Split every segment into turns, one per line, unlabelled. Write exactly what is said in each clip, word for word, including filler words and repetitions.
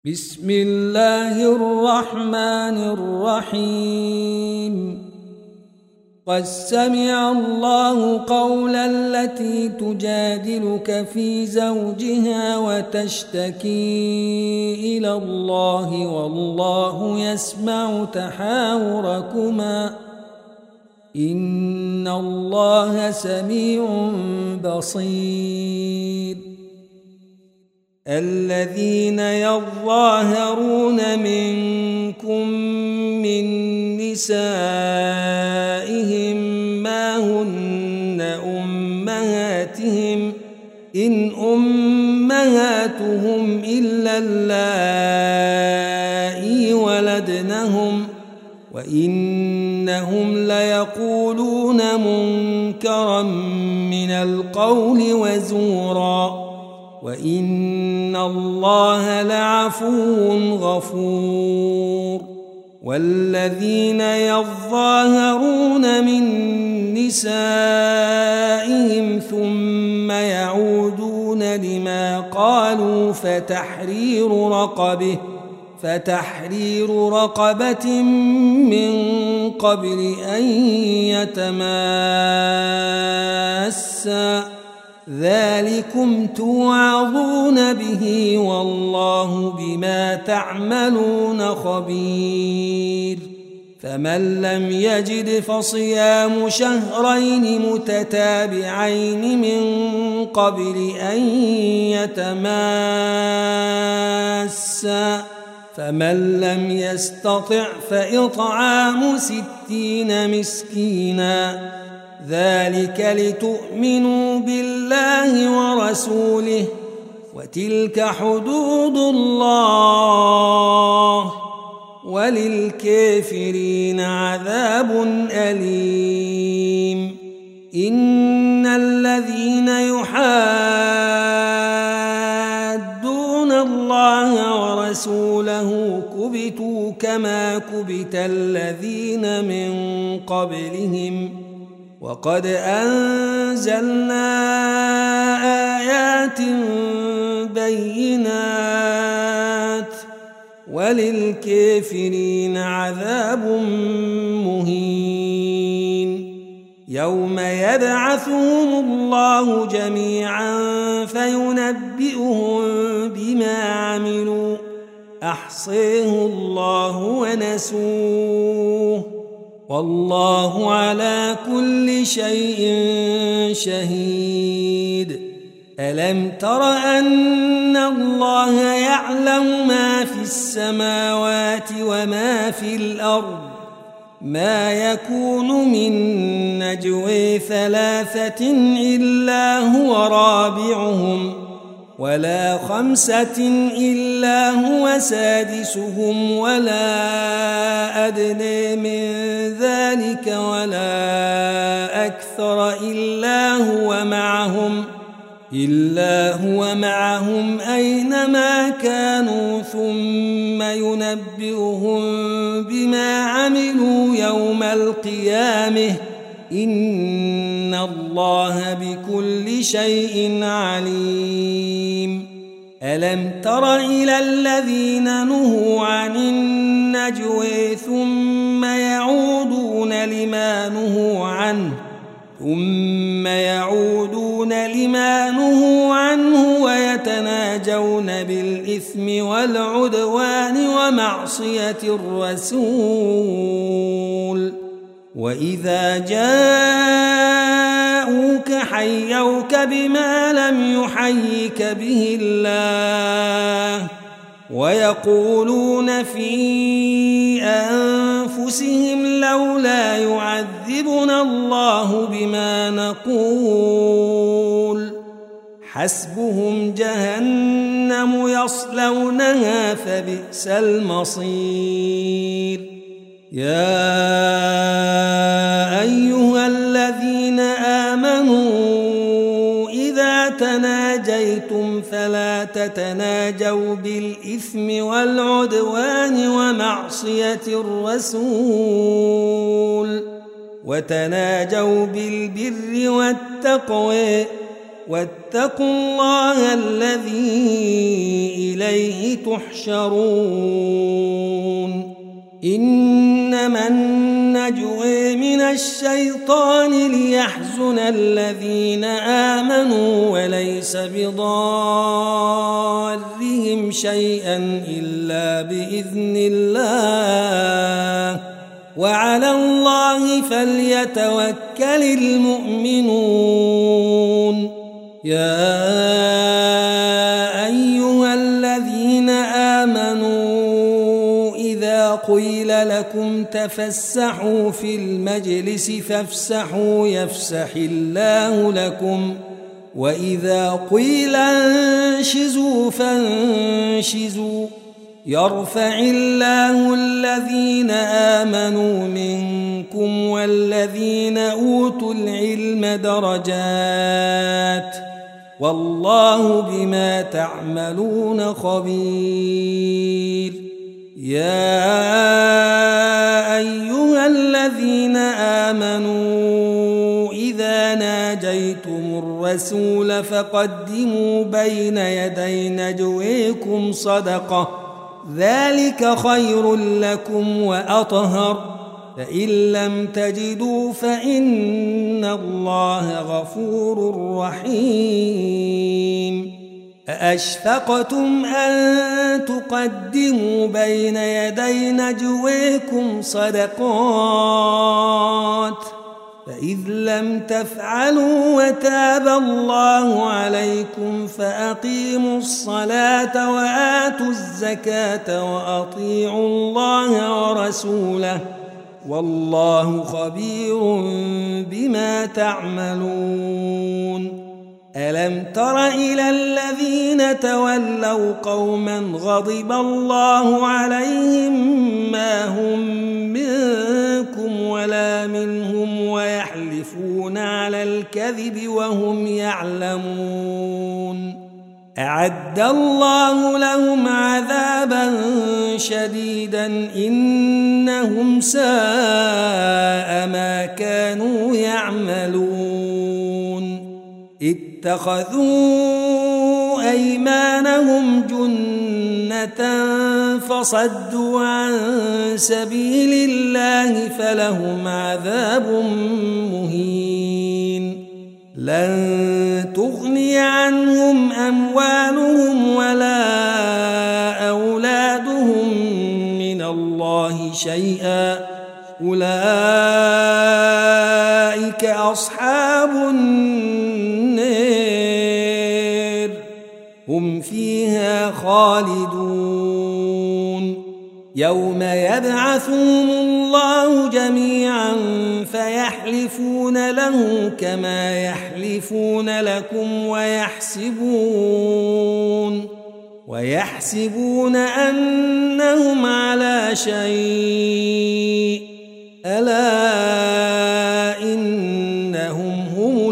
بسم الله الرحمن الرحيم قد سمع الله قول التي تجادلك في زوجها وتشتكي إلى الله والله يسمع تحاوركما إن الله سميع بصير. الذين يظاهرون منكم من نسائهم ما هن أمهاتهم إن أمهاتهم إلا اللائي ولدنهم وإنهم ليقولون منكرا من القول وزورا وإن الله لعفو غفور. والذين يظاهرون من نسائهم ثم يعودون لما قالوا فتحرير رقبه فتحرير رقبة من قبل أن يتماسا ذلكم توعظون به والله بما تعملون خبير. فمن لم يجد فصيام شهرين متتابعين من قبل أن يتماسا فمن لم يستطع فإطعام ستين مسكينا ذلك لتؤمنوا بالله ورسوله وتلك حدود الله وللكافرين عذاب أليم. إن الذين يحادون الله ورسوله كبتوا كما كبت الذين من قبلهم وقد أنزلنا آيات بينات وللكافرين عذاب مهين. يوم يبعثهم الله جميعا فينبئهم بما عملوا أحصيه الله ونسوه والله على كل شيء شهيد. ألم تر أن الله يعلم ما في السماوات وما في الأرض ما يكون من نجوى ثلاثة إلا هو رابعهم ولا خمسة إلا هو سادسهم ولا أدنى من ذلك ولا أكثر إلا هو معهم إلا هو معهم أينما كانوا ثم ينبئهم بما عملوا يوم القيامة إن الله بكل شيء عليم. ألم تر إلى الذين نهوا عن النجوى ثم يعودون لما نهوا عنه ثم يعودون لما نهوا عنه ويتناجون بالإثم والعدوان ومعصية الرسول وإذا جاءوك حيوك بما لم يحيك به الله ويقولون في أنفسهم لولا يعذبنا الله بما نقول حسبهم جهنم يصلونها فبئس المصير. يا أيها الذين آمنوا إذا تناجيتم فلا تتناجوا بالإثم والعدوان ومعصية الرسول وتناجوا بالبر والتقوى واتقوا الله الذي إليه تحشرون إنما النجوى من الشيطان ليحزن الذين آمنوا وليس بضارهم شيئا إلا بإذن الله وعلى الله فليتوكل المؤمنون يا أيها الذين آمنوا إذا قيل لكم تفسحوا في المجلس فافسحوا يفسح الله لكم وإذا قيل انشزوا فانشزوا يرفع الله الذين آمنوا منكم والذين أوتوا العلم درجات والله بما تعملون خبير يا أيها الذين آمنوا إذا ناجيتم الرسول فقدموا بين يدي نجويكم صدقة ذلك خير لكم وأطهر فإن لم تجدوا فإن الله غفور رحيم أأشفقتم أن تقدموا بين يدي نجويكم صدقات فإذ لم تفعلوا وتاب الله عليكم فأقيموا الصلاة وآتوا الزكاة وأطيعوا الله ورسوله والله خبير بما تعملون ألم تر إلى الذين تولوا قوما غضب الله عليهم ما هم منكم ولا منهم ويحلفون على الكذب وهم يعلمون أعد الله لهم عذابا شديدا إنهم ساء ما كانوا يعملون اتخذوا أيمانهم جنة فصدوا عن سبيل الله فلهم عذاب مهين لن تغني عنهم أموالهم ولا أولادهم من الله شيئا أولئك أصحاب النار هم فيها خالدون يوم يبعثهم الله جميعا فيحلفون له كما يحلفون لكم ويحسبون ويحسبون أنهم على شيء ألا إنهم هم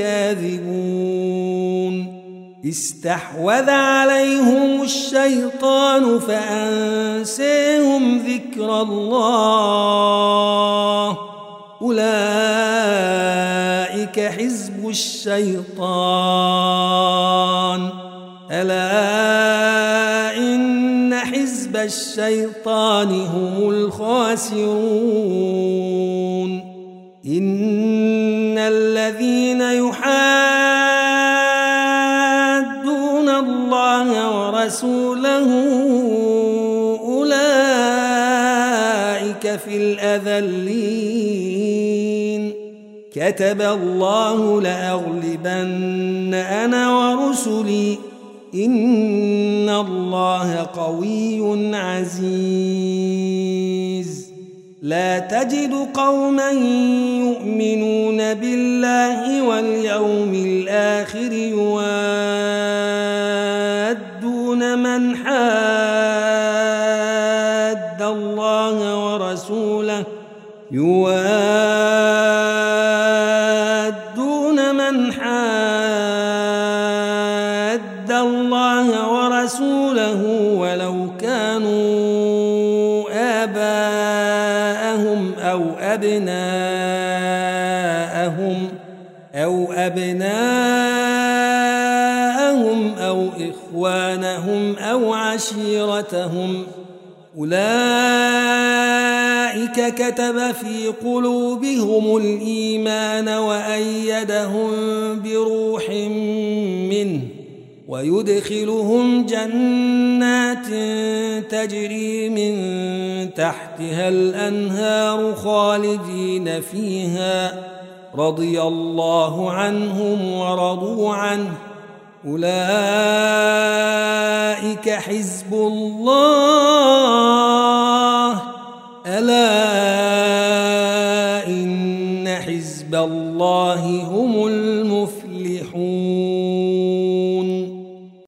الكاذبون استحوذ عليهم الشيطان فأنساهم ذكر الله أولئك حزب الشيطان ألا إن حزب الشيطان هم الخاسرون إن الذين يحادون الله ورسوله أولئك في الأذلين كتب الله لأغلبن أنا ورسلي إن الله قوي عزيز لا تجد قوما يؤمنون بالله واليوم الآخر يوادون من حاد الله ورسوله يوادون من حاد الله ورسوله ولو كانوا آباءهم أو أبناءهم أو أبناءهم إخوانهم أو عشيرتهم. أولئك كتب في قلوبهم الإيمان وأيدهم بروح منه ويدخلهم جنات تجري من تحتها الأنهار خالدين فيها رضي الله عنهم ورضوا عنه. أولئك حزب الله